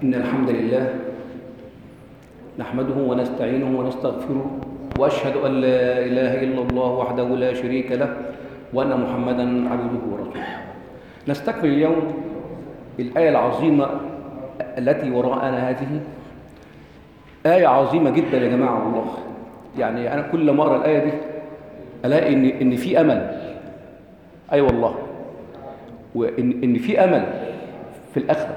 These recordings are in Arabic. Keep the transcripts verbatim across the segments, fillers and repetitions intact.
إن الحمد لله نحمده ونستعينه ونستغفره، وأشهد أن لا إله إلا الله وحده لا شريك له، وأن محمدًا عبده ورسوله. نستكمل اليوم الآية العظيمة التي وراءنا. هذه آية عظيمة جدا يا جماعة والله. يعني أنا كل ما أقرأ الآية دي ألاقي إن إن في أمل. أي أيوة والله. وإن إن في أمل في الآخرة.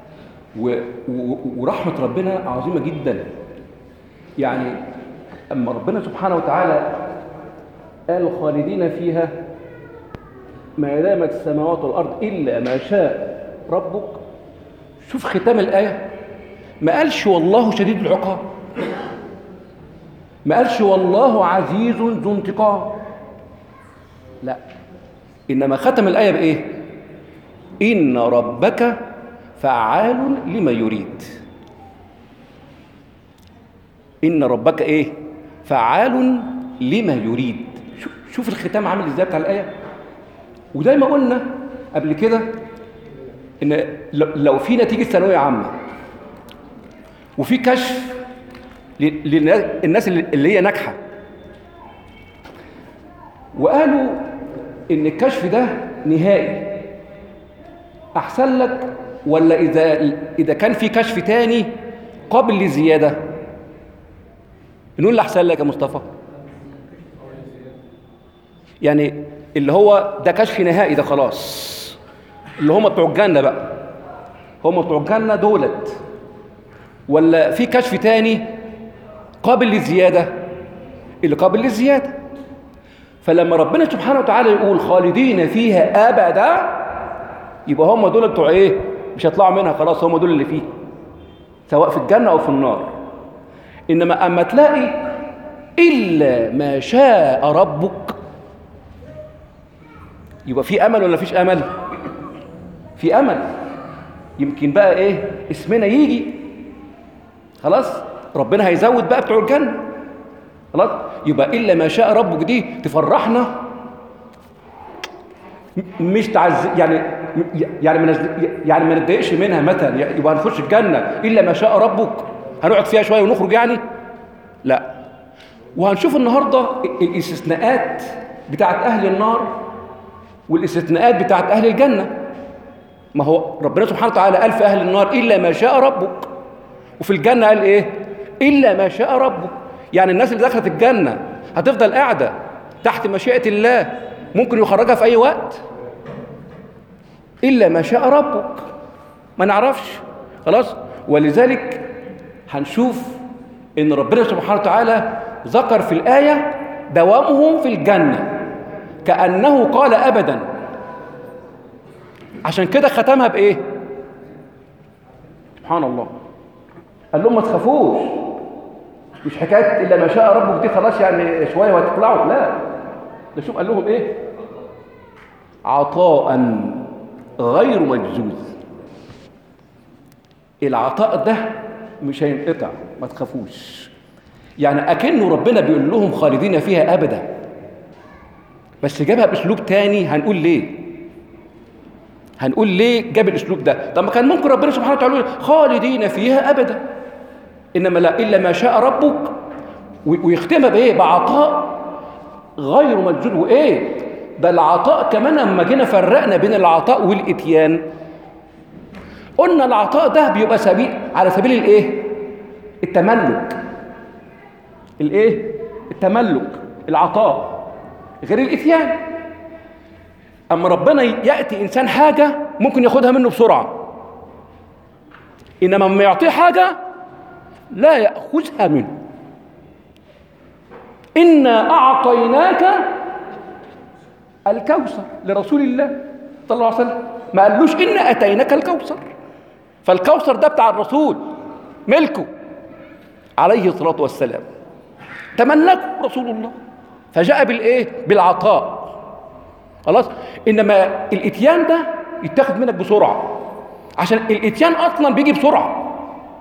ورحمة ربنا عظيمة جدا. يعني أما ربنا سبحانه وتعالى قال خالدين فيها ما دامت السماوات والأرض إلا ما شاء ربك. شوف ختام الآية، ما قالش والله شديد العقاب، ما قالش والله عزيز ذو انتقام، لا، إنما ختم الآية بإيه؟ إن ربك فعال لما يريد. إن ربك إيه؟ فعال لما يريد. شوف الختام عامل إزاي بتاع الآية. وزي ما قلنا قبل كده إن لو في نتيجة ثانوية عامة وفي كشف للناس اللي هي ناجحة، وقالوا إن الكشف ده نهائي، أحسن لك ولا إذا إذا كان في كشف تاني قابل للزيادة؟ نقول اللي أحسن لك يا مصطفى. يعني اللي هو ده كشف نهائي، ده خلاص، اللي هم بتوع الجنة بقى، هم بتوع الجنة دولت، ولا في كشف تاني قابل للزيادة؟ اللي قابل للزيادة. فلما ربنا سبحانه وتعالى يقول خالدين فيها أبدا، يبقى هم دول بتوع ايه؟ مش هيطلعوا منها خلاص، هم دول اللي فيه، سواء في الجنة أو في النار. إنما أما تلاقي إلا ما شاء ربك، يبقى في أمل ولا فيش أمل؟ في أمل. يمكن بقى إيه اسمنا يجي خلاص، ربنا هيزود بقى بتوع الجنة خلاص. يبقى إلا ما شاء ربك دي تفرحنا، مش تعز يعني يعني ما يعني ما نتضايقش منها. مثلا يبقى هنخش الجنة إلا ما شاء ربك، هنقعد فيها شوية ونخرج يعني؟ لا. وهنشوف النهاردة الاستثناءات بتاعت أهل النار والاستثناءات بتاعت أهل الجنة. ما هو ربنا سبحانه وتعالى قال في أهل النار إلا ما شاء ربك، وفي الجنة قال إيه؟ إلا ما شاء ربك. يعني الناس اللي دخلت الجنة هتفضل قاعدة تحت مشيئة الله، ممكن يخرجها في أي وقت، إلا ما شاء ربك، ما نعرفش خلاص. ولذلك هنشوف إن ربنا سبحانه وتعالى ذكر في الآية دوامهم في الجنة كأنه قال أبدا. عشان كده ختمها بإيه؟ سبحان الله، قال لهم ما تخافوش، مش حكاية إلا ما شاء ربك دي خلاص يعني شوية وهتطلعوا، لا، ده شوف قال لهم إيه؟ عطاء غير مجزوز. العطاء ده مش هينقطع، ما تخافوش. يعني أكنه ربنا بيقول لهم خالدين فيها أبدا، بس جابها بأسلوب تاني. هنقول ليه؟ هنقول ليه جاب الأسلوب ده؟ طب ما كان ممكن ربنا سبحانه وتعالى يقول خالدين فيها أبدا، إنما لا، إلا ما شاء ربك، ويختمها بإيه؟ بعطاء غير مجزوز. وإيه ده العطاء كمان؟ أما جينا فرقنا بين العطاء والإتيان، قلنا العطاء ده بيبقى سبيل على سبيل الإيه؟ التملك. الإيه؟ التملك، العطاء، غير الإتيان. أما ربنا يأتي إنسان حاجة ممكن ياخدها منه بسرعة، إنما لما يعطيه حاجة لا يأخذها منه. إنا أعطيناك الكوثر لرسول الله صلى الله عليه وسلم، ما قالوش إنا أتيناك الكوثر. فالكوثر ده بتاع الرسول، ملكه عليه الصلاة والسلام، تملكه رسول الله، فجاء بالإيه؟ بالعطاء خلاص. إنما الإتيان ده يتاخد منك بسرعة، عشان الإتيان أصلا بيجي بسرعة،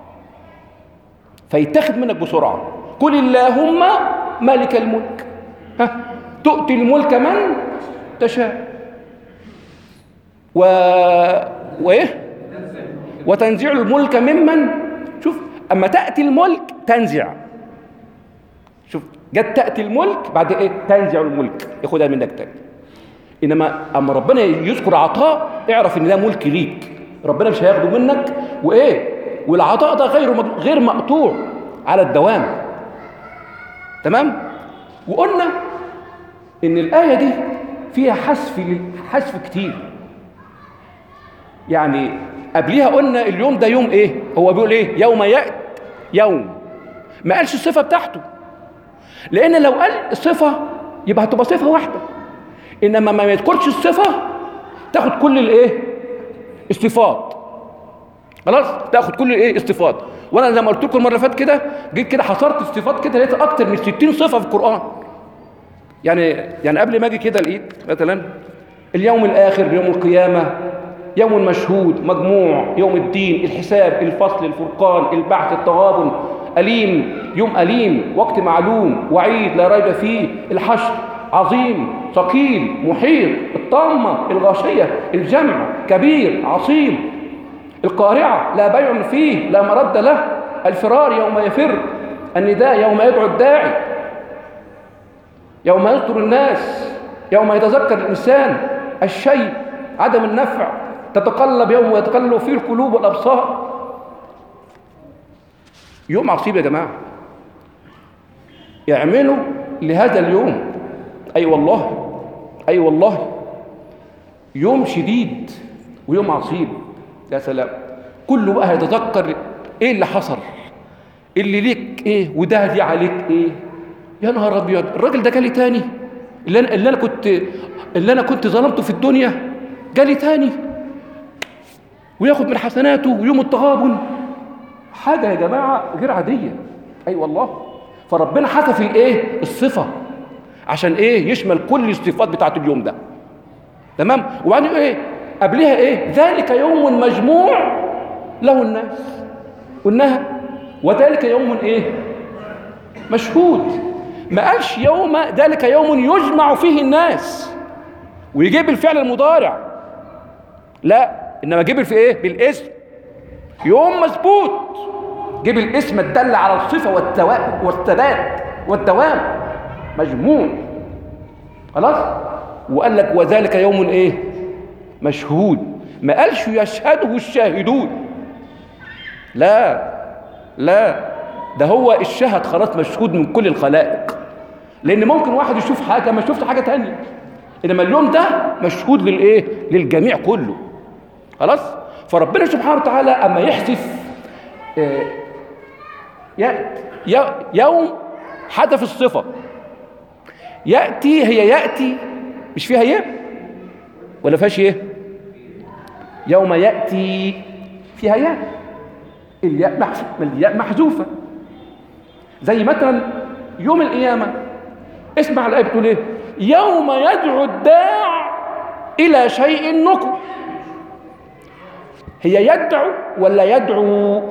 فيتاخد منك بسرعة. قل اللهم مالك الملك، ها، تؤتي الملك من تشاء و... وإيه؟ وتنزع الملك ممن. شوف اما تاتي الملك تنزع، شوف جت تاتي الملك بعد ايه؟ تنزع الملك، ياخدها منك تاني. انما اما ربنا يذكر عطاء اعرف ان ده ملك ليك، ربنا مش هياخده منك، وايه؟ والعطاء ده غير غير مقطوع على الدوام. تمام؟ وقلنا ان الايه دي فيها حذف حذف كتير. يعني قبليها قلنا اليوم ده يوم ايه؟ هو بيقول ايه؟ يوم يأتي يوم، ما قالش الصفه بتاعته، لان لو قال الصفه يبقى هتبقى صفه واحده، انما ما يذكرش الصفه تاخد كل الايه؟ الصفات. خلاص؟ تاخد كل الايه؟ الصفات. وانا زي ما قلت لكم المره اللي فاتت كده، جيت كده حصرت الصفات كده لقيت اكتر من ستين صفه في القران. يعني يعني قبل ما اجي كده لقيت مثلا اليوم الاخر، يوم القيامه، يوم المشهود، مجموع، يوم الدين، الحساب، الفصل، الفرقان، البعث، التغابن، أليم، يوم أليم، وقت معلوم، وعيد لا ريب فيه، الحشر، عظيم، ثقيل، محيط، الطامة، الغاشية، الجمع، كبير، عصيم، القارعة، لا بيع فيه، لا مرد له، الفرار يوم يفر، النداء يوم يدعو الداعي، يوم يصدر الناس، يوم يتذكر الإنسان، الشيء، عدم النفع، تتقلب يوم يتقلب فيه القلوب والأبصار. يوم عصيب يا جماعة، يعملوا لهذا اليوم. أي أيوة والله، أي أيوة والله، يوم شديد ويوم عصيب. يا سلام، كله بقى هيتذكر إيه اللي حصل، اللي ليك إيه وده دي عليك إيه. يا نهار أبيض، الراجل ده جالي تاني، اللي أنا, اللي أنا كنت اللي أنا كنت ظلمته في الدنيا جالي تاني وياخد من حسناته، ويوم التغابن. حاجة يا جماعة غير عادية. أي أيوة والله. فربنا حذف الإيه؟ الصفة، عشان إيه؟ يشمل كل الصفات بتاعت اليوم ده. تمام؟ وبعدين إيه؟ قبلها إيه؟ ذلك يوم مجموع له الناس، قلناها. وذلك يوم إيه؟ مشهود. ما قالش يوم ذلك يوم يجمع فيه الناس ويجيب الفعل المضارع، لا، إنما جيب في إيه؟ بالاسم. يوم مثبوت، جيب الاسم الدل على الصفة والثبات والدوام، مجموع. خلاص؟ وقال لك وذلك يوم ايه؟ مشهود. ما قالش يشهده الشاهدون، لا لا، ده هو الشهد خلاص، مشهود من كل الخلائق. لان ممكن واحد يشوف حاجة ما شفت حاجة تانية، انما اليوم ده مشهود للايه؟ للجميع كله. خلاص؟ فربنا سبحانه وتعالى اما يحذف آه يوم حذف الصفة، يأتي، هي يأتي مش فيها يه ولا فيهاش يه؟ يوم يأتي فيها يه، الياء محذوفة. زي مثلا يوم القيامة، اسمع الآية بتقول ايه؟ يوم يدعو الداع إلى شيء نكر. هي يدعو ولا يدعو؟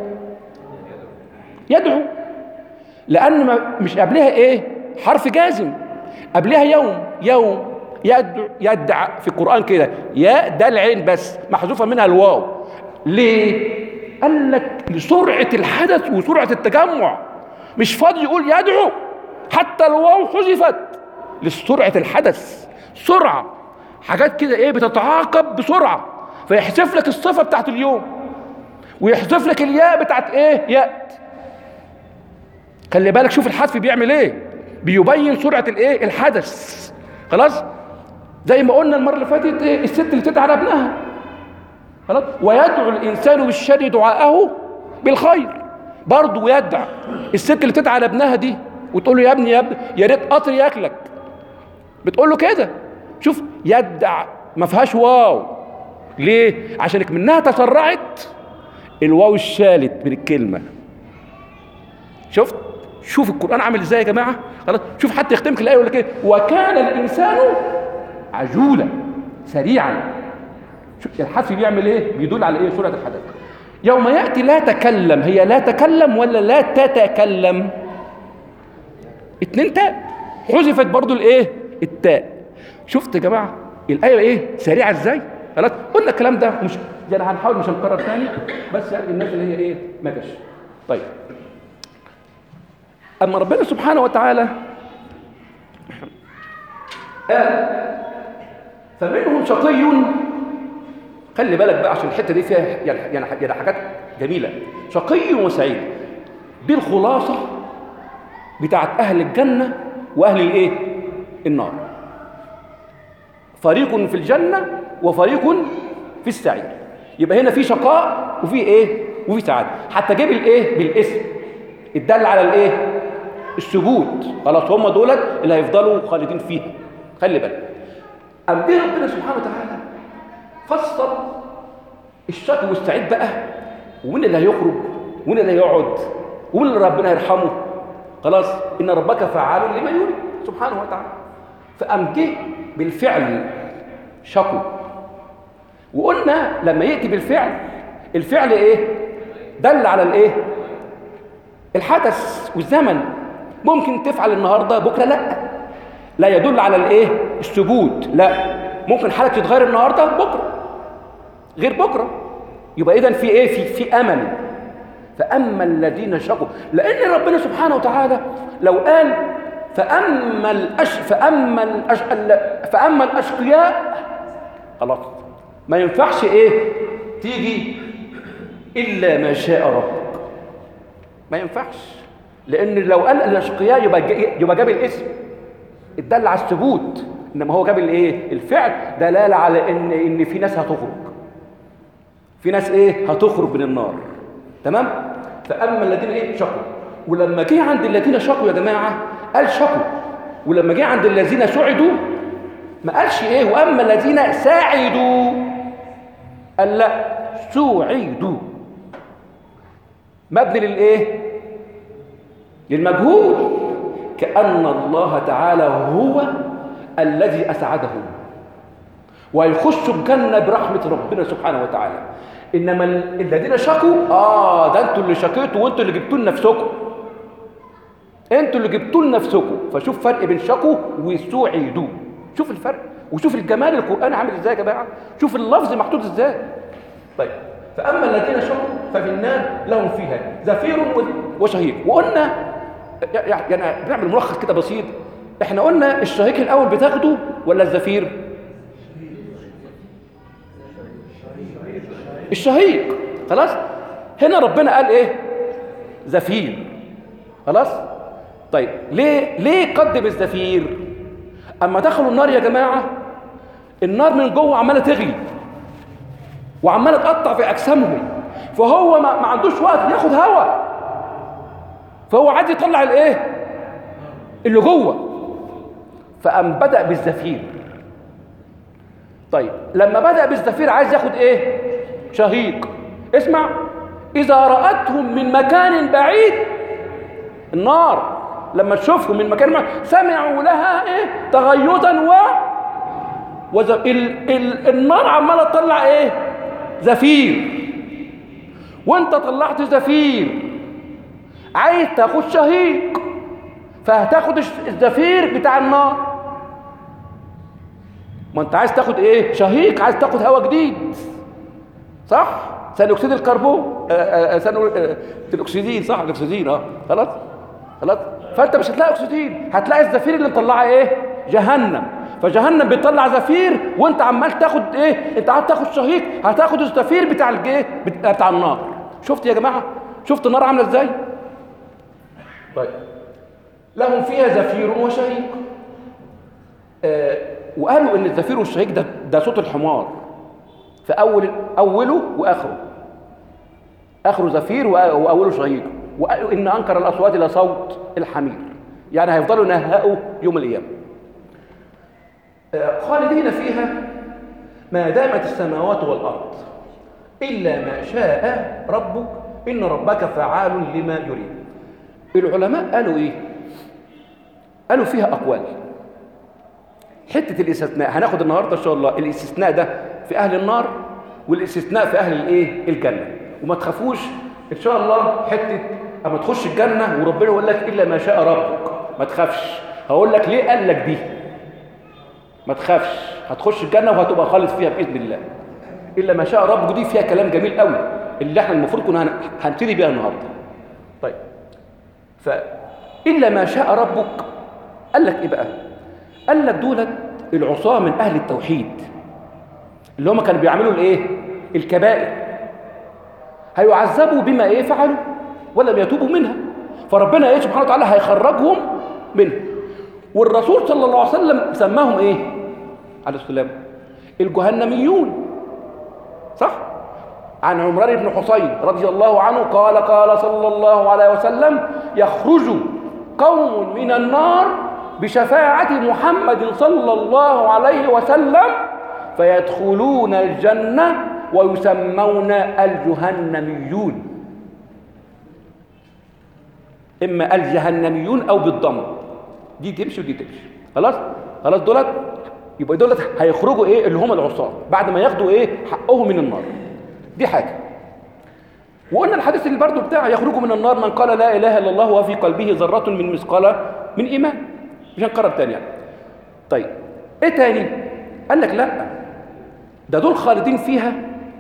يدعو، لأن مش قبلها ايه؟ حرف جازم، قبلها يوم. يوم يدعو، يدعى في القرآن كده، يا ده العين بس محذوفة منها الواو. ليه؟ قال لك لسرعة الحدث وسرعة التجمع، مش فاضي يقول يدعو، حتى الواو حذفت لسرعة الحدث، سرعة، حاجات كده ايه بتتعاقب بسرعة، فيحذف لك الصفة بتاعت اليوم ويحذف لك الياء بتاعت ايه؟ يأت. خلي بالك، شوف الحذف بيعمل ايه، بيبين سرعة الايه؟ الحدث. خلاص؟ زي ما قلنا المرة اللي فاتت ايه؟ الست اللي تدعى على ابنها. خلاص؟ ويدعو الانسان بالشر دعاءه بالخير. برضه يدعى الست اللي تدعى على ابنها دي وتقول له يا ابني يا ابني يا ريت قطر ياكلك، بتقول له كده. شوف، يدعى ما فيهاش واو. ليه؟ عشان منها تسرعت الواو الشالت من الكلمة. شفت؟ شوف القرآن عامل ازاي يا جماعة. خلاص؟ شوف حتى يختمك الآية يقول لك ايه؟ وكان الإنسان عجولا سريعا. شوف الحذف بيعمل ايه؟ بيدل على ايه؟ سرعة الحدث. يوم يأتي لا تكلم، هي لا تكلم ولا لا تتكلم؟ اتنين تاء، حذفت برضو الايه؟ التاء. شفت يا جماعة الآية ايه؟ سريعة ازاي؟ خلاص قلنا الكلام ده، مش يعني هنحاول مش هنكرر تاني، بس يعني الناس اللي هي ايه ما جاش. طيب اما ربنا سبحانه وتعالى قال فمنهم شقي، خلي بالك بقى عشان الحته دي فيها يعني يعني يعني حاجات جميله. شقي وسعيد دي الخلاصه بتاعت اهل الجنه واهل الايه النار. فريق في الجنه وفريق في السعير. يبقى هنا في شقاء وفي ايه وفي سعاده. حتى جاب الايه بالاسم الدل على الايه الثبوت. خلاص هم دولت اللي هيفضلوا خالدين فيها. خلي بالك أم دي ربنا سبحانه وتعالى فصل الشقي والسعيد بقى، ومين اللي هيخرج ومين اللي هيقعد ومين اللي ربنا يرحمه. خلاص ان ربك فعال لما يريد سبحانه وتعالى. فأم جه بالفعل شقوا، وقلنا لما يأتي بالفعل الفعل ايه دل على الايه الحدث والزمن. ممكن تفعل النهارده بكره لا لا يدل على الايه الثبوت. لا ممكن حالك تتغير النهارده بكره غير بكره. يبقى اذا في ايه في في امل. فاما الذين شقوا، لان ربنا سبحانه وتعالى لو قال فاما الأش فاما الأش فاما الاشقياء خلاص ما ينفعش ايه تيجي الا ما شاء ربك. ما ينفعش، لان لو قال الاشقياء يبقى يبقى جاب الاسم الدل على الثبوت، انما هو جاب الايه الفعل دلاله على ان ان في ناس هتخرج، في ناس ايه هتخرج من النار. تمام. فاما الذين ايه شقوا، ولما جه عند الذين شقوا يا جماعه قال شقوا، ولما جه عند الذين سعدوا ما قالش ايه واما الذين ساعدوا، قال لا سوعدوا. مبني للايه للمجهول، كأن الله تعالى هو الذي أسعدهم ويخشوا الجنة برحمة ربنا سبحانه وتعالى. إنما الذين شكوا آه ده أنتوا اللي شكيتوا وأنتوا اللي جبتوا لنفسكم، أنتوا اللي جبتوا لنفسكم. فشوف فرق بين شكوا وسعدوا. شوف الفرق وشوف الجمال القرآن عامل إزاي يا جماعة. شوف اللفظ محطوط إزاي. طيب فأما الذين شكوا ففي النار لهم فيها زفير وشهيق. وقلنا يعني بنعمل ملخص كده بسيط. احنا قلنا الشهيق الاول بتاخده ولا الزفير؟ الشهيق. خلاص هنا ربنا قال ايه زفير. خلاص طيب ليه ليه قدم الزفير؟ اما دخلوا النار يا جماعه النار من جوه عماله تغلي وعماله تقطع في اجسامهم، فهو ما, ما عندوش وقت ياخد هواء، فهو عايز يطلع الايه اللي جوه. فقام بدأ بالزفير. طيب لما بدأ بالزفير عايز ياخد ايه شهيق. اسمع، اذا رأتهم من مكان بعيد، النار لما تشوفهم من مكان بعيد سمعوا لها ايه تغيظا و وز... ال... ال... النار عماله تطلع ايه زفير، وانت طلعت زفير عايز تاخد شهيق، فهتاخد الزفير بتاع النار. ما انت عايز تاخد ايه شهيق، عايز تاخد هواء جديد صح، ثاني اكسيد الكربون ثاني الاكسجين صح الاكسجين اه خلاص خلاص. فانت مش هتلاقي اكسجين، هتلاقي الزفير اللي مطلعه ايه جهنم. فجهنم بيطلع زفير وانت عمال تاخد ايه انت عايز تاخد شهيق، هتاخد الزفير بتاع الايه بتاع النار. شفت يا جماعه شفت النار عامله ازاي. طيب لهم فيها زفير وشهيق. آه وقالوا ان الزفير والشهيق ده ده صوت الحمار، فاول اوله واخره، اخره زفير واوله شهيق. وقالوا ان انكر الاصوات لصوت الحمير، يعني هيفضلوا ينهقوا يوم القيامه. آه خالدين فيها ما دامت السماوات والارض الا ما شاء ربك ان ربك فعال لما يريد. العلماء قالوا ايه؟ قالوا فيها اقوال. حته الاستثناء هناخد النهارده ان شاء الله الاستثناء ده في اهل النار والاستثناء في اهل الايه الجنه. وما تخافوش ان شاء الله حته اما تخش الجنه وربنا يقول لك الا ما شاء ربك ما تخافش. هقول لك ليه قال لك دي، ما تخافش هتخش الجنه وهتبقى خالد فيها باذن الله. الا ما شاء ربك دي فيها كلام جميل قوي اللي احنا المفروض كنا هن- هنبتدي بيها النهارده. طيب فالا ما شاء ربك قال لك ايه بقى؟ قال لك دولت العصاه من اهل التوحيد اللي هم كانوا بيعملوا الايه؟ الكبائر، هيعذبوا بما ايه فعلوا ولم يتوبوا منها، فربنا ايه سبحانه وتعالى هيخرجهم منها. والرسول صلى الله عليه وسلم سماهم ايه عليه السلام؟ الجهنميون، صح؟ عن عمران بن حصين رضي الله عنه قال قال صلى الله عليه وسلم يخرج قوم من النار بشفاعة محمد صلى الله عليه وسلم فيدخلون الجنة ويسمون الجهنميون، إما الجهنميون أو بالضم، دي تمشي ودي تمشي. خلاص خلاص دولت يبقى دولت هيخرجوا ايه اللي هم العصاة بعد ما ياخدوا ايه حقهم من النار. دي حاجة. وقلنا الحديث اللي برضه بتاع يخرجوا من النار من قال لا إله إلا الله وفي قلبه ذرة من مثقال من إيمان، مش هنقرب تاني يعني. طيب ايه تاني؟ قال لك لا ده دول خالدين فيها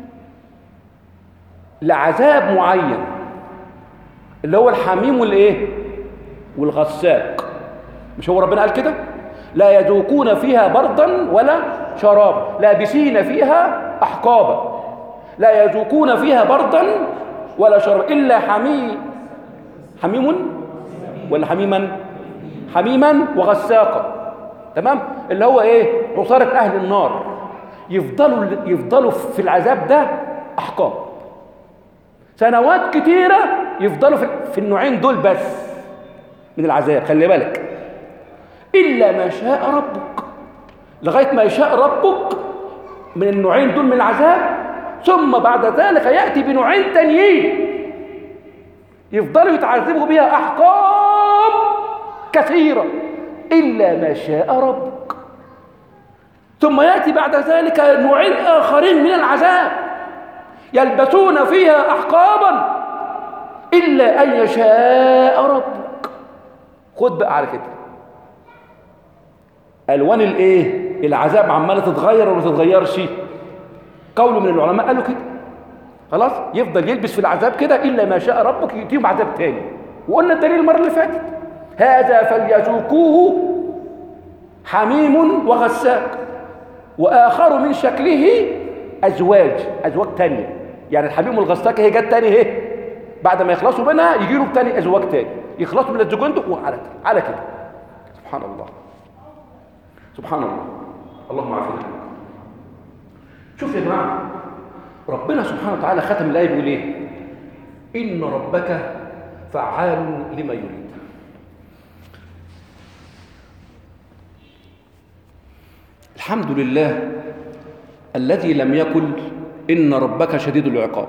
لعذاب معين اللي هو الحميم والايه والغساق. مش هو ربنا قال كده؟ لا يذوقون فيها بردا ولا شرابا لابسين فيها احقابا، لا يذوقون فيها بردا ولا شرابا الا حميم حميم ولا حميما حميما وغساقا، تمام؟ اللي هو ايه عصارة اهل النار، يفضلوا يفضلوا في العذاب ده احقاب سنوات كتيرة، يفضلوا في النوعين دول بس من العذاب. خلي بالك إلا ما شاء ربك، لغاية ما يشاء ربك من النوعين دول من العذاب، ثم بعد ذلك يأتي بنوعين تانيين يفضلوا يتعذبوا بها أحقاب كثيرة إلا ما شاء ربك، ثم يأتي بعد ذلك نوعين آخرين من العذاب يلبسون فيها أحقابا إلا أن يشاء ربك. خد بقى على كده ألوان الإيه؟ العذاب عمالة تتغير ولا تتغيرش؟ قول من العلماء قالوا كده. خلاص يفضل يلبس في العذاب كده إلا ما شاء ربك يأتيهم عذاب تاني. وقلنا الدليل المرة اللي فاتت هذا فليذوقوه حميم وغساق وآخر من شكله أزواج أزواج تانية. يعني الحميم والغساق هي جت تاني اهي، بعد ما يخلصوا منها يجي له تاني أزواج تاني، يخلصوا من الزوجين دول وعلى على كده. سبحان الله سبحان الله، اللهم عافنا. شوف يا جماعة ربنا سبحانه وتعالى ختم الآية بيقول ايه؟ إن ربك فعال لما يريد. الحمد لله الذي لم يقل إن ربك شديد العقاب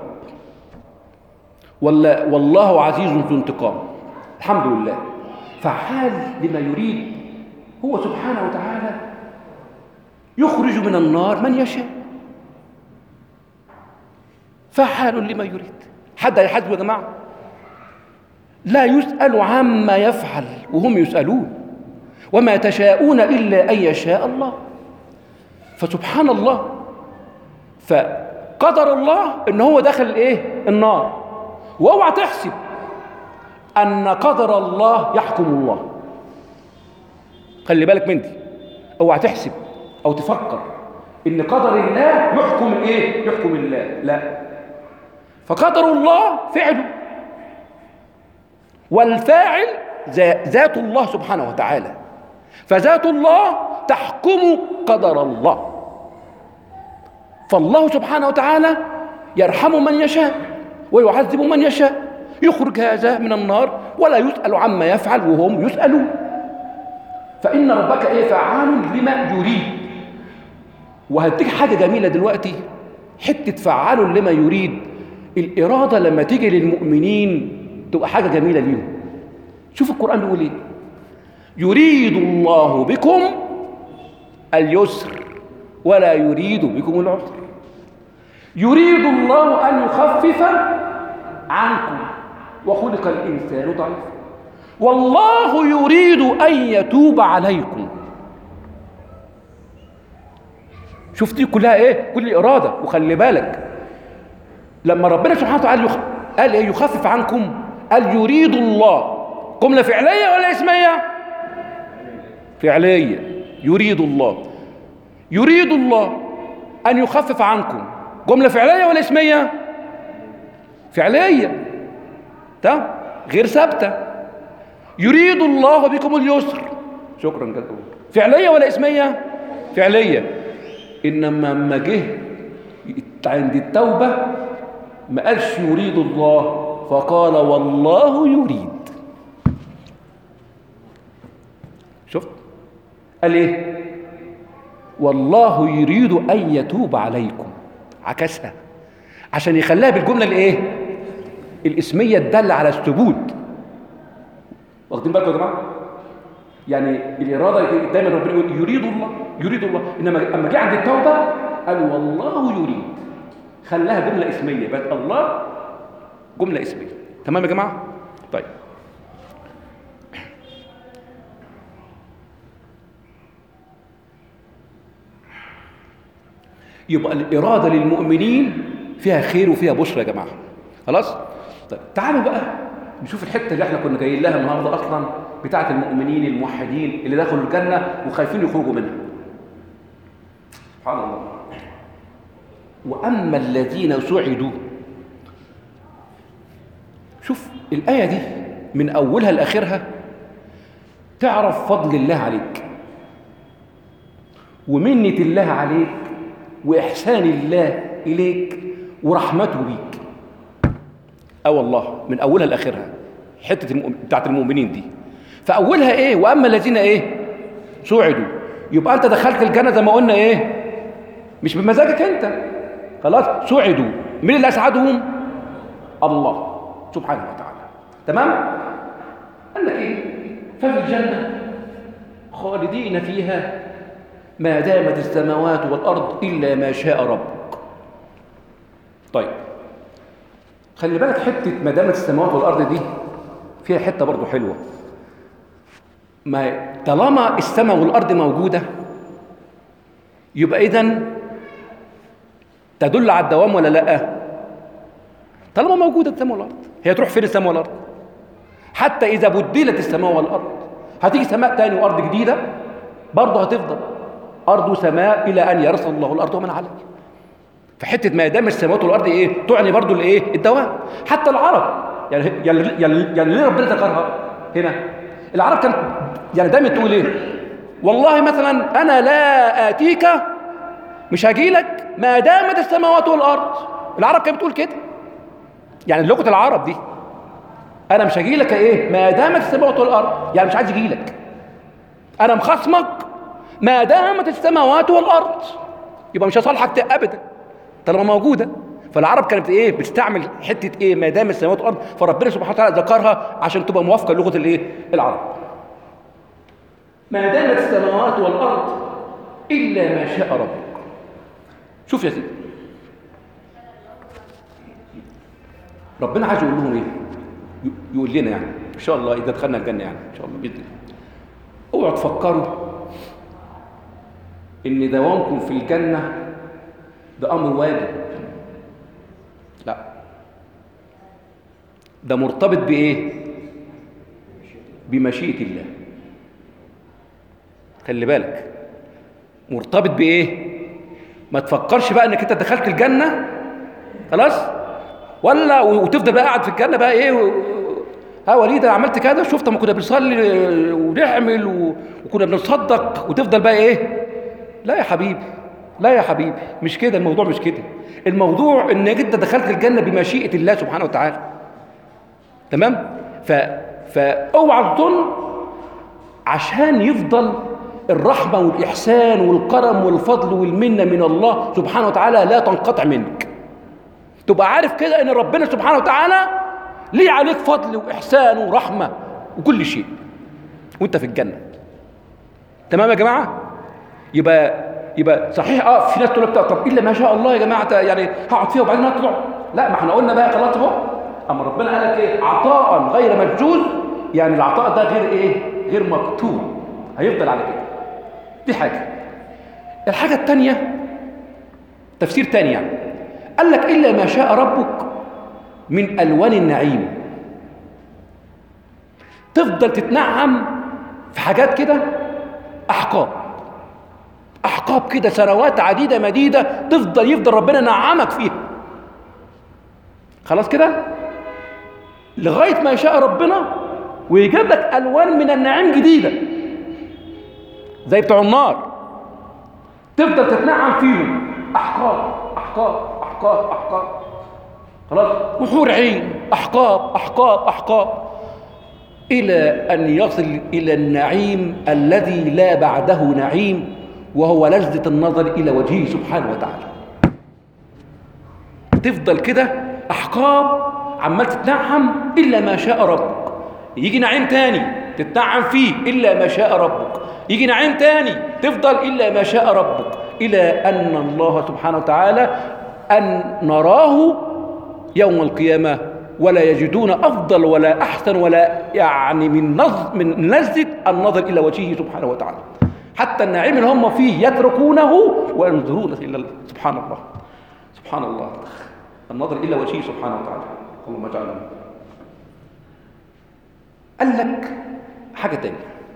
ولا والله عزيز ذو انتقام. الحمد لله فعال لما يريد، هو سبحانه وتعالى يخرج من النار من يشاء، فعال لما يريد. حد هيحاسبه يا جماعة؟ لا يسأل عما يفعل وهم يسألون وما تشاءون إلا أن يشاء الله. فسبحان الله، فقدر الله ان هو دخل الايه النار، واوعى تحسب ان قدر الله يحكم الله. خلي بالك من دي، اوعى تحسب او تفكر ان قدر الله يحكم الايه يحكم الله، لا، فقدر الله فعله، والفاعل ذات الله سبحانه وتعالى، فذات الله تحكم قدر الله. فالله سبحانه وتعالى يرحم من يشاء ويعذب من يشاء، يخرج هذا من النار ولا يسأل عما يفعل وهم يسألون. فإن ربك إيه فعال لما يريد. وهديك حاجة جميلة دلوقتي، حتة فعال لما يريد، الإرادة لما تيجي للمؤمنين تبقى حاجة جميلة ليهم. شوف القرآن بيقول إيه؟ يريد الله بكم اليسر ولا يريد بكم العسر، يريد الله أن يخفف عنكم وخلق الإنسان ضعيفا والله يريد أن يتوب عليكم. شوف دي كلها ايه؟ كل اراده. وخلي بالك لما ربنا سبحانه وتعالى يخ... قال ايه؟ يخفف عنكم، قال يريد الله. جمله فعليه ولا اسميه؟ فعليه. يريد الله، يريد الله ان يخفف عنكم. جمله فعليه ولا اسميه؟ فعليه. تمام، غير ثابته. يريد الله بكم اليسر. شكرا جزاك الله. فعليه ولا اسميه؟ فعليه. انما لما جه عند التوبه ما قالش يريد الله، فقال والله يريد. شفت؟ قال ايه؟ والله يريد ان يتوب عليكم. عكسها عشان يخليها بالجمله الايه؟ الاسميه الداله على الثبوت. واخدين بالكم يا جماعه؟ يعني الاراده دايما ربنا يقول يريد الله، يريد الله، انما لما جه عند التوبه قال والله يريد، خلاها جمله اسميه، بقت الله جمله اسميه. تمام يا جماعه؟ طيب يبقى الاراده للمؤمنين فيها خير وفيها بشرى يا جماعه. خلاص؟ طيب تعالوا بقى نشوف الحته اللي احنا كنا جايين لها النهارده اصلا، بتاعه المؤمنين الموحدين اللي دخلوا الجنه وخايفين يخرجوا منها. سبحان الله. واما الذين سعدوا، شوف الايه دي من اولها لاخرها تعرف فضل الله عليك ومنه الله عليك واحسان الله اليك ورحمته بيك. اه والله من اولها لاخرها حته المؤمن بتاعت المؤمنين دي. فاولها ايه؟ واما الذين ايه؟ سعدوا. يبقى انت دخلت الجنه زي ما قلنا ايه؟ مش بمزاجك انت. خلاص؟ سعدوا. مين اللي اسعدهم؟ الله سبحانه وتعالى. تمام؟ قال لك ايه؟ ففي الجنه خالدين فيها ما دامت السماوات والارض الا ما شاء ربك. طيب خلي بالك حته ما دامت السماوات والارض دي فيها حته برضو حلوه. ما طالما السماء والارض موجوده يبقى اذا تدل على الدوام ولا لا؟ طالما موجوده السماء والارض، هي تروح فين السماء والارض؟ حتى اذا بدلت السماء والارض هتيجي سماء تاني وارض جديده برضه هتفضل ارض وسماء الى ان يرث الله الارض ومن عليها. فحته ما دام السماوات والارض ايه؟ تعني برضه الايه؟ الدوام. حتى العرب يعني يعني يعني, يعني ليه ربنا ذكرها هنا؟ العرب كانت يعني دايما تقول ايه؟ والله مثلا انا لا اتيك، مش هاجي لك ما دامت السماوات والارض. العرب كانت بتقول كده، يعني لغه العرب دي انا مش هاجي لك ايه؟ ما دامت السماوات والارض، يعني مش عايز اجي لك، انا مخاصمك ما دامت السماوات والارض، يبقى مش هصالحك ابدا طالما موجوده. فالعرب كانت ايه؟ بتستعمل حته ايه؟ ما دام السماوات والارض، فربنا سبحانه وتعالى ذكرها عشان تبقى موافقه لغه الايه؟ العرب. ما دامت السماوات والارض الا ما شاء ربك. شوف يا سيدي، ربنا عايز يقول لهم ايه؟ يقول لنا يعني ان شاء الله اذا دخلنا الجنه يعني ان شاء الله باذن الله. اوعوا تفكروا ان دوامكم في الجنه ده امر واجب، لا، ده مرتبط بايه؟ بمشيئه الله. خلي بالك مرتبط بايه؟ ما تفكرش بقى انك انت دخلت الجنه خلاص ولا وتفضل بقى قاعد في الجنه بقى ايه و... ها وليد عملت كده، شفت ما كنا بنصلي ونعمل و... وكنا بنتصدق وتفضل بقى ايه؟ لا يا حبيبي، لا يا حبيبي، مش كده الموضوع، مش كده الموضوع. انك انت دخلت الجنه بمشيئه الله سبحانه وتعالى. تمام؟ ف فاوعى تظن عشان يفضل الرحمه والاحسان والكرم والفضل والمنه من الله سبحانه وتعالى لا تنقطع منك. تبقى عارف كده ان ربنا سبحانه وتعالى ليه عليك فضل واحسان ورحمه وكل شيء وانت في الجنه. تمام يا جماعه؟ يبقى يبقى صحيح اه في ناس تقول لك طب الا ما شاء الله يا جماعه يعني هقعد فيها وبعدين اطلع. لا، ما احنا قلنا بقى خلاص اهو. اما ربنا قال لك ايه؟ عطاء غير مجزوز، يعني العطاء ده غير ايه؟ غير مكتوب، هيفضل على كده. دي حاجه. الحاجه الثانيه تفسير تاني يعني، قال لك إلا ما شاء ربك من ألوان النعيم. تفضل تتنعم في حاجات كده، أحقاب أحقاب كده، سنوات عديدة مديدة، تفضل يفضل ربنا نعمك فيها. خلاص كده لغاية ما يشاء ربنا، ويجيب لك ألوان من النعيم جديدة زي بتوع النار، تفضل تتنعم فيهم، أحقاب أحقاب أحقاب أحقاب، خلاص، وحور عين، أحقاب أحقاب أحقاب، إلى أن يصل إلى النعيم الذي لا بعده نعيم، وهو لذة النظر إلى وجهه سبحانه وتعالى. تفضل كده أحقاب عمال تتنعم إلا ما شاء ربك. يجي نعيم تاني تتنعم فيه إلا ما شاء ربك، يجي نعيم تاني تفضل إلا ما شاء ربك، إلى أن الله سبحانه وتعالى أن نراه يوم القيامة ولا يجدون أفضل ولا أحسن ولا يعني من نظ من لذة النظر إلى وجهه سبحانه وتعالى. حتى النعيم اللي هم فيه يتركونه وينظرون إلى سبحان الله سبحان الله، النظر إلى وجهه سبحانه وتعالى. اللهم اجعلنا. قال لك حاجة تانية،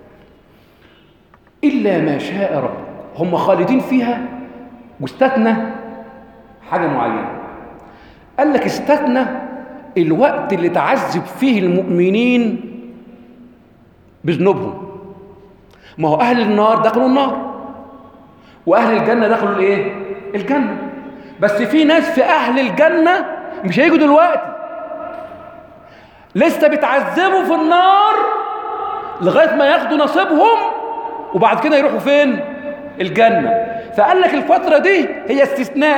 إلا ما شاء ربك، هم خالدين فيها، واستثنى حاجة معينة. قال لك استثنى الوقت اللي تعذب فيه المؤمنين بذنوبهم. ما هو أهل النار دخلوا النار، وأهل الجنة دخلوا الإيه؟ الجنة. بس في ناس في أهل الجنة مش هيجوا دلوقتي، لسه بيتعذبوا في النار لغاية ما ياخدوا نصيبهم، وبعد كده يروحوا فين؟ الجنة. فقال لك الفترة دي هي استثناء.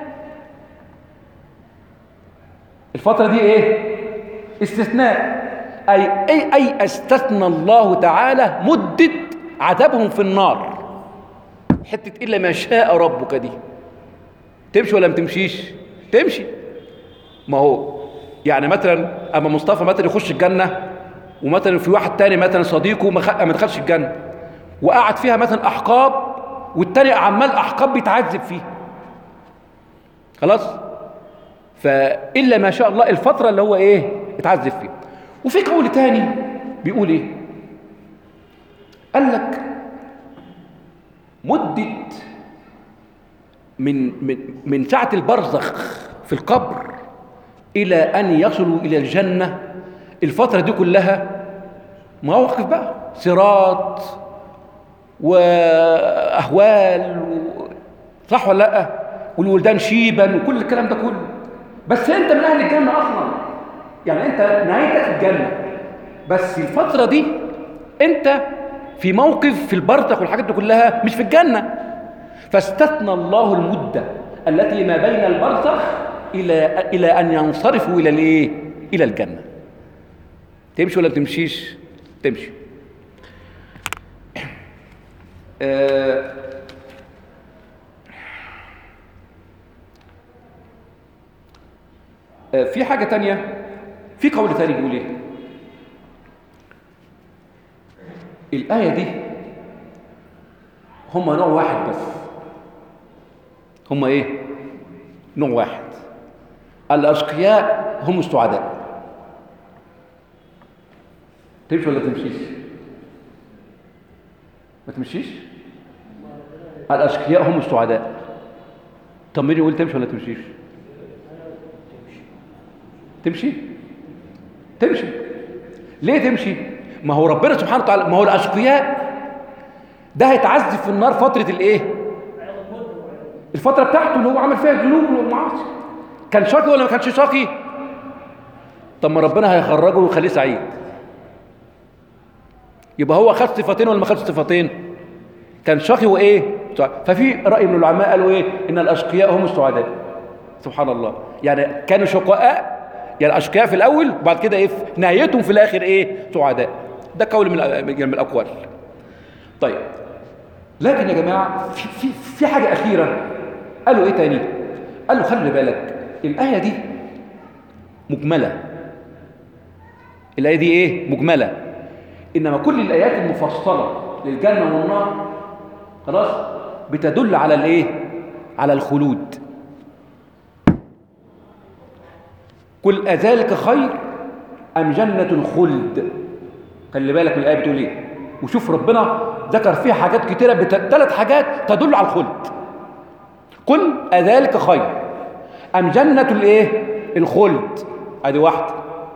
الفترة دي ايه؟ استثناء. أي, أي, أي استثنى الله تعالى مدة عذابهم في النار. حتة إلا ما شاء ربك دي تمشي ولا ما تمشيش؟ تمشي. ما هو يعني مثلا أما مصطفى مثلا يخش الجنة، ومثلا في واحد تاني مثلا صديقه ما دخلش الجنة وقعد فيها مثلا أحقاب، والتاني عمال أحقاب بيتعذب فيه، خلاص. فإلا ما شاء الله الفترة اللي هو إيه اتعذب فيه. وفي قول تاني بيقول إيه؟ قال لك مدة من من من ساعة البرزخ في القبر إلى أن يصلوا إلى الجنة، الفترة دي كلها مواقف بقى، صراط وأهوال و... صح ولا لأ؟ والولدان شيبا وكل الكلام ده كله. بس أنت من أهل الجنة أصلا، يعني أنت نهايتك الجنة، بس الفترة دي أنت في موقف في البرزخ والحاجات دي كلها مش في الجنة. فاستثنى الله المدة التي ما بين البرزخ إلى إلى أن ينصرفوا إلى الإيه؟ إلى الجنة. تمشي ولا تمشيش؟ تمشي. آه آه في حاجة تانية، في قول تاني بيقول إيه؟ الآية دي هم نوع واحد بس. هم إيه؟ نوع واحد. الأشقياء هم السعداء. تمشي ولا تمشيش؟ ما تمشيش؟ الأشقياء هم السعداء. طب مين يقول تمشي ولا تمشيش؟ تمشي؟ تمشي. ليه تمشي؟ ما هو ربنا سبحانه وتعالى، ما هو الأشقياء ده هيتعذب في النار فترة الإيه؟ الفترة بتاعته اللي هو عمل فيها الذنوب والمعاصي. كان شقي ولا ما كانش شقي؟ طب ما ربنا هيخرجه ويخليه سعيد. يبقى هو خد صفتين ولا ما خدش صفتين؟ كان شقي وايه؟ ففي رأي من العلماء قالوا ايه؟ ان الاشقياء هم السعداء. سبحان الله. يعني كانوا شقاء، يعني اشقياء في الاول، وبعد كده ايه؟ نهايتهم في الاخر ايه؟ سعداء. ده قول من من الاقوال. طيب، لكن يا جماعه في في في حاجه اخيره. قالوا ايه تاني؟ قالوا خلي بالك الايه دي مجمله. الايه دي ايه؟ مجمله. انما كل الايات المفصله للجنه والنار خلاص بتدل على الايه؟ على الخلود. قل أذلك خير أم جنة الخلد؟ خلي بالك من الآية بتقول إيه. وشوف ربنا ذكر فيها حاجات كتيرة، ثلاث حاجات تدل على الخلد. قل أذلك خير أم جنة الإيه؟ الخلد. أدي واحدة،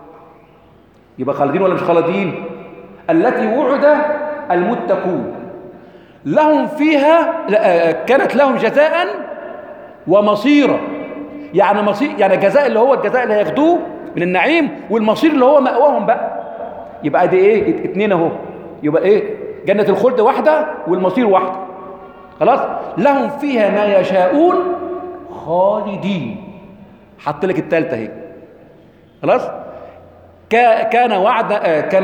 يبقى خالدين ولا مش خالدين؟ التي وعد المتقون لهم فيها كانت لهم جزاء ومصيرا. يعني مصير، يعني جزاء اللي هو الجزاء اللي هياخدوه من النعيم، والمصير اللي هو مأواهم بقى. يبقى دي ايه؟ اتنين اهو. يبقى ايه؟ جنة الخلد واحدة والمصير واحدة. خلاص. لهم فيها ما يشاءون خالدين. حط لك الثالثه اهي. خلاص. كان وعدا كان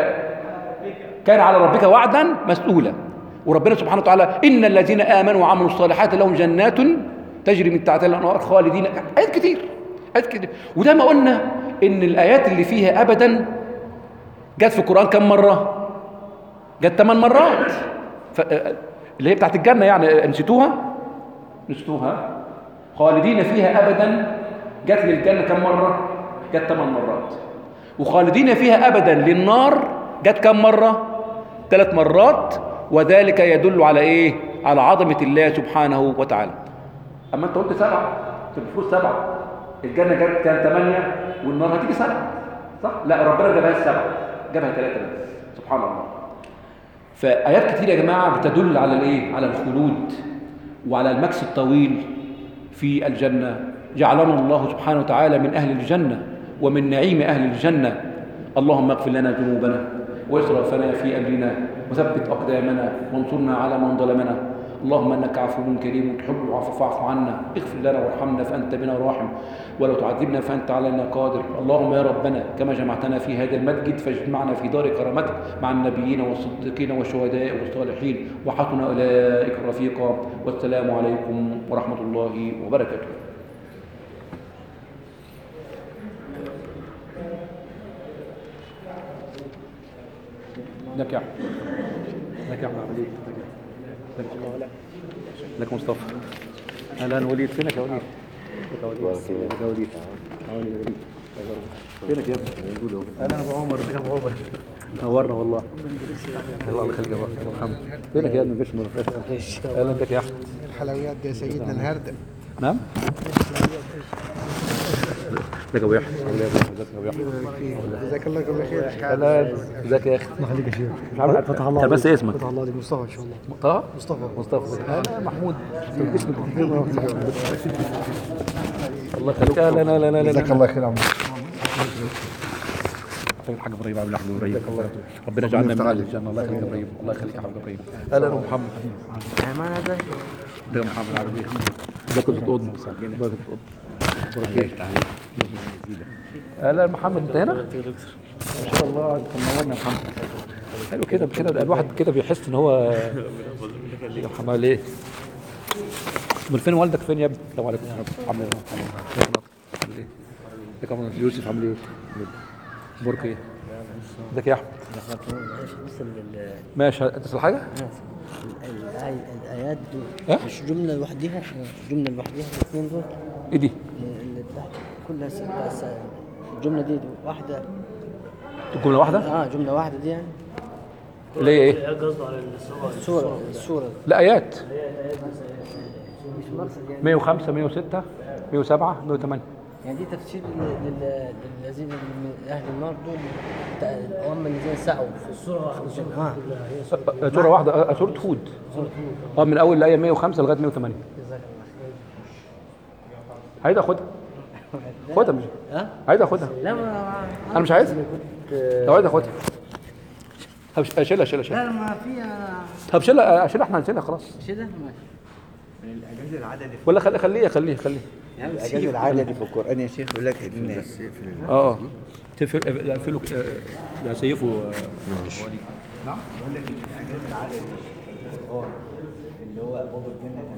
كان على ربك وعدا مسؤولا. وربنا سبحانه وتعالى ان الذين امنوا وعملوا الصالحات لهم جنات تجري من تحتها الانهار خالدين. ايات كتير، ايات كتير. وده ما قلنا ان الايات اللي فيها ابدا جت في القران كم مره؟ جت ثمان مرات. ف... اللي هي بتاعت الجنه يعني نسيتوها؟ نسيتوها. خالدين فيها ابدا جت للجنه كم مره؟ جت ثمان مرات. وخالدين فيها ابدا للنار جت كم مره؟ ثلاث مرات. وذلك يدل على ايه؟ على عظمه الله سبحانه وتعالى. اما انت قلت سبعه، انت المفروض سبعه. الجنه جت كان ثمانيه والنار هتيجي سبعه، صح؟ لا، ربنا جابها السبعه، جابها ثلاثه بس. سبحان الله. فايات كتير يا جماعه بتدل على الايه؟ على الخلود وعلى المكس الطويل في الجنه. جعلنا الله سبحانه وتعالى من اهل الجنه ومن نعيم اهل الجنه. اللهم اغفر لنا ذنوبنا واسرافنا في امرنا وثبت اقدامنا وانصرنا على من ظلمنا. اللهم انك عفو كريم تحب العفو فاعف عنا. اغفر لنا وارحمنا فانت بنا راحم، ولو تعذبنا فانت علينا قادر. اللهم يا ربنا كما جمعتنا في هذا المسجد فاجمعنا في دار كرامتك مع النبيين والصديقين والشهداء والصالحين وحسن اولئك رفيقا. والسلام عليكم ورحمه الله وبركاته. لك يا احمد، لك يا احمد وليد، لك مصطفى. اهلا وليد. فينك يا وليد؟ لك يا وليد. لك يا وليد. وليد فينك يا ابني؟ موجود اهو. اهلا ابو عمر. ازيك يا ابو عمر؟ نورنا والله. الله يخليك يا ابو محمد. فينك يا ابني؟ مفيش منافسه. اهلا بك يا احمد. الحلويات دي يا سيدنا النهارده. نعم. ازيك يا ابو يحيى؟ ازيك يا ابو يحيى؟ جزاك الله كل خير. اهلا. ازيك يا اخي؟ الله يخليك يا شيخ. مش عارف فتح الله. طب بس اسمك؟ فتح الله عليك. مصطفى ان شاء الله. طه؟ مصطفى. مصطفى. انا محمود. اسمك الله يخليك. لا لا لا لا. جزاك الله خير يا عم. الحاج ابراهيم عبد الحميد ابراهيم. ربنا يجعلنا من اهل الجنه. الله يخليك يا ابراهيم. الله يخليك يا حبيب ابراهيم. اهلا محمد. امان ده. ده محمد عربي. ده كنت تقضي. ده كنت تقضي. اهلا محمد. انت هنا؟ ما شاء الله. انت منورنا يا محمد. حلو كده كده الواحد كده بيحس ان هو يا محمد. ليه؟ امال فين والدك؟ فين يا ابني؟ السلام عليكم. عامل ايه؟ ازيك يا يوسف؟ عامل ايه؟ اخبارك ايه؟ ازيك يا احمد؟ ماشي. هتصل حاجه؟ الايات دول أه؟ مش جمله لوحدها، جمله لوحدها الاثنين دول. ايه دي؟ اللي تحت كلها بس الجمله دي, دي واحده. جمله واحده؟ اه جمله واحده دي يعني. اللي هي ايه؟ قصده على السوره. السوره لا ايات. مية وخمسة مية وستة مية وسبعة مية وثمانية. يعني دي تفسير للذين من اهل النار دول، هم الذين سعوا في السوره واحده. اه سوره واحده. سوره هود. اه من اول الايه مية وخمسة لغايه مية وثمانية. عايز اخدها. خدها. مش عايز اخدها. لا انا مش عايز. لو عايز اخدها اشيلها اشيلها اشيلها. لا ما فيها. طب شيلها اشيلها. احنا هنشيلها خلاص. شيلها ماشي. من الاجازه العددي ولا خليه خليه خليه خليه. الاجازه العددي في القران يا شيخ يقول لك ان اه تفل تقفلوا يا سيفوا. نعم. بقول لك الاجازه العددي في القران اللي هو ابواب الجنه